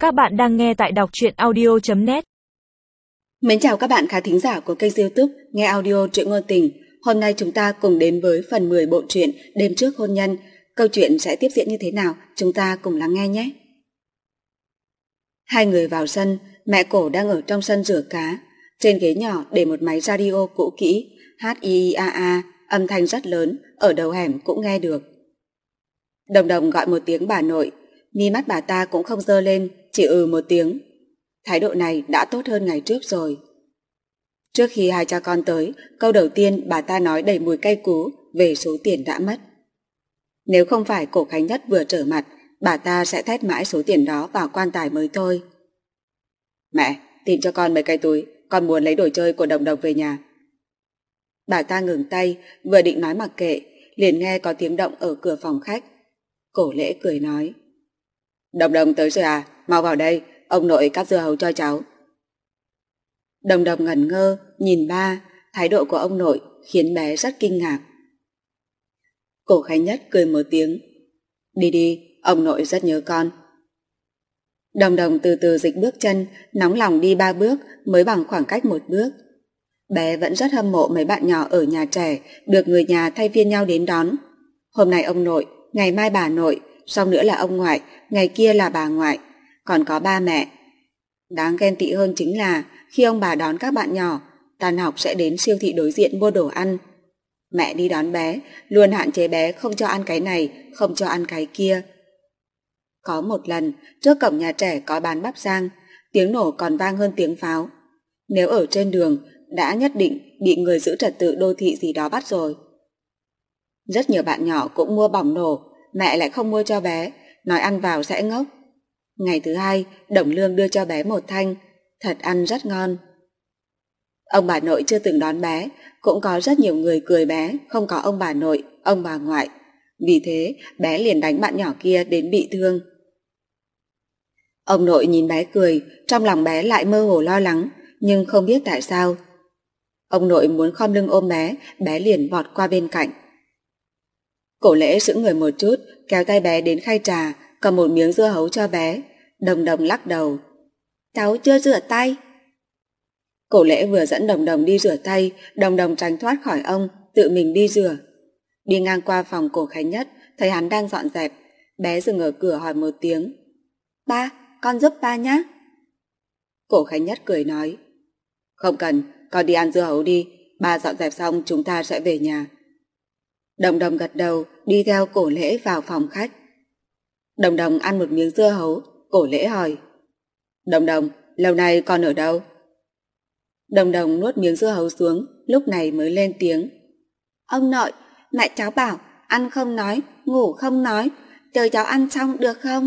Các bạn đang nghe tại đọc truyện audio.net. Mến chào các bạn khán thính giả của kênh YouTube Nghe Audio Truyện Ngôn Tình. Hôm nay chúng ta cùng đến với phần 10 bộ truyện Đêm Trước Hôn Nhân. Câu chuyện sẽ tiếp diễn như thế nào? Chúng ta cùng lắng nghe nhé. Hai người vào sân, mẹ Cổ đang ở trong sân rửa cá. Trên ghế nhỏ để một máy radio cũ kỹ, HIIAA, âm thanh rất lớn, ở đầu hẻm cũng nghe được. Đồng Đồng gọi một tiếng bà nội, mi mắt bà ta cũng không dơ lên, chỉ một tiếng. Thái độ này đã tốt hơn ngày trước rồi. Trước khi hai cha con tới, câu đầu tiên bà ta nói đầy mùi cay cú về số tiền đã mất. Nếu không phải Cổ Khánh Nhất vừa trở mặt, bà ta sẽ thét mãi số tiền đó vào quan tài mới thôi. Mẹ, tìm cho con mấy cái túi, con muốn lấy đồ chơi của Đồng Đồng về nhà. Bà ta ngừng tay, vừa định nói mặc kệ, liền nghe có tiếng động ở cửa phòng khách. Cổ Lễ cười nói: Đồng Đồng tới rồi à, mau vào đây, ông nội cắt dưa hấu cho cháu. Đồng Đồng ngẩn ngơ, nhìn ba, thái độ của ông nội khiến bé rất kinh ngạc. Cổ Khánh Nhất cười một tiếng: Đi đi, ông nội rất nhớ con. Đồng Đồng từ từ dịch bước chân, nóng lòng đi 3 bước mới bằng khoảng cách 1 bước. Bé vẫn rất hâm mộ mấy bạn nhỏ ở nhà trẻ được người nhà thay phiên nhau đến đón. Hôm nay ông nội, ngày mai bà nội, sau nữa là ông ngoại, ngày kia là bà ngoại, còn có ba mẹ. Đáng ghen tị hơn chính là khi ông bà đón các bạn nhỏ, tan học sẽ đến siêu thị đối diện mua đồ ăn. Mẹ đi đón bé, luôn hạn chế bé không cho ăn cái này, không cho ăn cái kia. Có một lần, trước cổng nhà trẻ có bán bắp rang, tiếng nổ còn vang hơn tiếng pháo. Nếu ở trên đường, đã nhất định bị người giữ trật tự đô thị gì đó bắt rồi. Rất nhiều bạn nhỏ cũng mua bỏng nổ, mẹ lại không mua cho bé, nói ăn vào sẽ ngốc. Ngày thứ hai, Đồng Lương đưa cho bé một thanh, thật ăn rất ngon. Ông bà nội chưa từng đón bé, cũng có rất nhiều người cười bé không có ông bà nội, ông bà ngoại. Vì thế, bé liền đánh bạn nhỏ kia đến bị thương. Ông nội nhìn bé cười, trong lòng bé lại mơ hồ lo lắng, nhưng không biết tại sao. Ông nội muốn khom lưng ôm bé, bé liền vọt qua bên cạnh. Cổ Lễ sững người một chút, kéo tay bé đến khay trà, cầm một miếng dưa hấu cho bé. Đồng Đồng lắc đầu: Cháu chưa rửa tay. Cổ Lễ vừa dẫn Đồng Đồng đi rửa tay, Đồng Đồng tránh thoát khỏi ông, tự mình đi rửa. Đi ngang qua phòng Cổ Khánh Nhất, thấy hắn đang dọn dẹp, bé dừng ở cửa hỏi một tiếng: Ba, con giúp ba nhé. Cổ Khánh Nhất cười nói: Không cần, con đi ăn dưa hấu đi, ba dọn dẹp xong chúng ta sẽ về nhà. Đồng Đồng gật đầu, đi theo Cổ Lễ vào phòng khách. Đồng Đồng ăn một miếng dưa hấu, Cổ Lễ hỏi: Đồng Đồng, lâu nay con ở đâu? Đồng Đồng nuốt miếng dưa hấu xuống, lúc này mới lên tiếng: Ông nội, mẹ cháu bảo ăn không nói, ngủ không nói, chờ cháu ăn xong được không?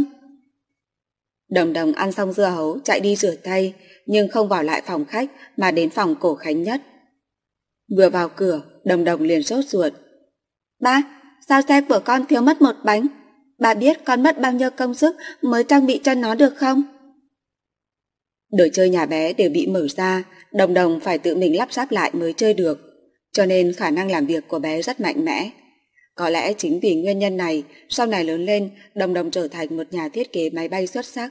Đồng Đồng ăn xong dưa hấu chạy đi rửa tay, nhưng không vào lại phòng khách mà đến phòng Cổ Khánh Nhất. Vừa vào cửa, Đồng Đồng liền sốt ruột: Ba, sao xe của con thiếu mất một bánh? Bà biết con mất bao nhiêu công sức mới trang bị cho nó được không? Đồ chơi nhà bé đều bị mở ra, Đồng Đồng phải tự mình lắp ráp lại mới chơi được, cho nên khả năng làm việc của bé rất mạnh mẽ. Có lẽ chính vì nguyên nhân này, sau này lớn lên, Đồng Đồng trở thành một nhà thiết kế máy bay xuất sắc.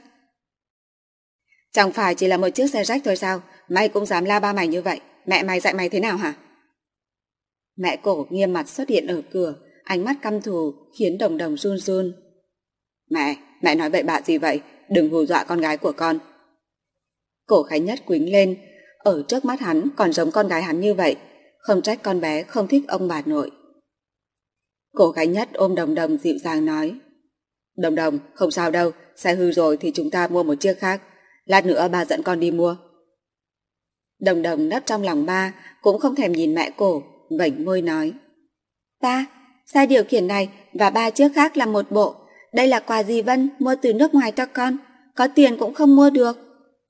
Chẳng phải chỉ là một chiếc xe rách thôi sao, mày cũng dám la ba mày như vậy, mẹ mày dạy mày thế nào hả? Mẹ Cổ nghiêm mặt xuất hiện ở cửa, ánh mắt căm thù khiến Đồng Đồng run run. Mẹ nói bậy bạ gì vậy, đừng hù dọa con gái của con. Cổ Khánh Nhất quýnh lên, ở trước mắt hắn còn giống con gái hắn như vậy, không trách con bé không thích ông bà nội. Cổ Khánh Nhất ôm Đồng Đồng dịu dàng nói: Đồng Đồng, không sao đâu, xe hư rồi thì chúng ta mua một chiếc khác, lát nữa ba dẫn con đi mua. Đồng Đồng nấp trong lòng ba, cũng không thèm nhìn mẹ Cổ, vểnh môi nói: Ba, xe điều khiển này và 3 chiếc khác là một bộ, đây là quà dì Vân mua từ nước ngoài cho con, có tiền cũng không mua được.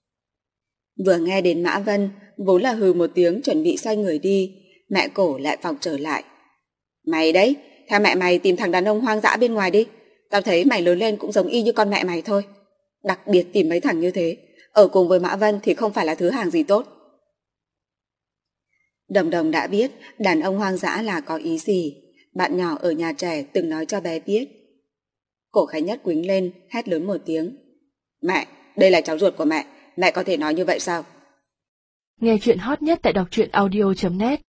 Vừa nghe đến Mã Vân, vốn là hừ một tiếng chuẩn bị xoay người đi, mẹ Cổ lại vòng trở lại: Mày đấy, theo mẹ mày tìm thằng đàn ông hoang dã bên ngoài đi, tao thấy mày lớn lên cũng giống y như con mẹ mày thôi. Đặc biệt tìm mấy thằng như thế, ở cùng với Mã Vân thì không phải là thứ hàng gì tốt. Đồng Đồng đã biết đàn ông hoang dã là có ý gì, bạn nhỏ ở nhà trẻ từng nói cho bé biết. Cổ Khánh Nhất quýnh lên, hét lớn một tiếng: đây là cháu ruột của mẹ có thể nói như vậy sao? Nghe chuyện hot nhất tại đọc truyện audio.net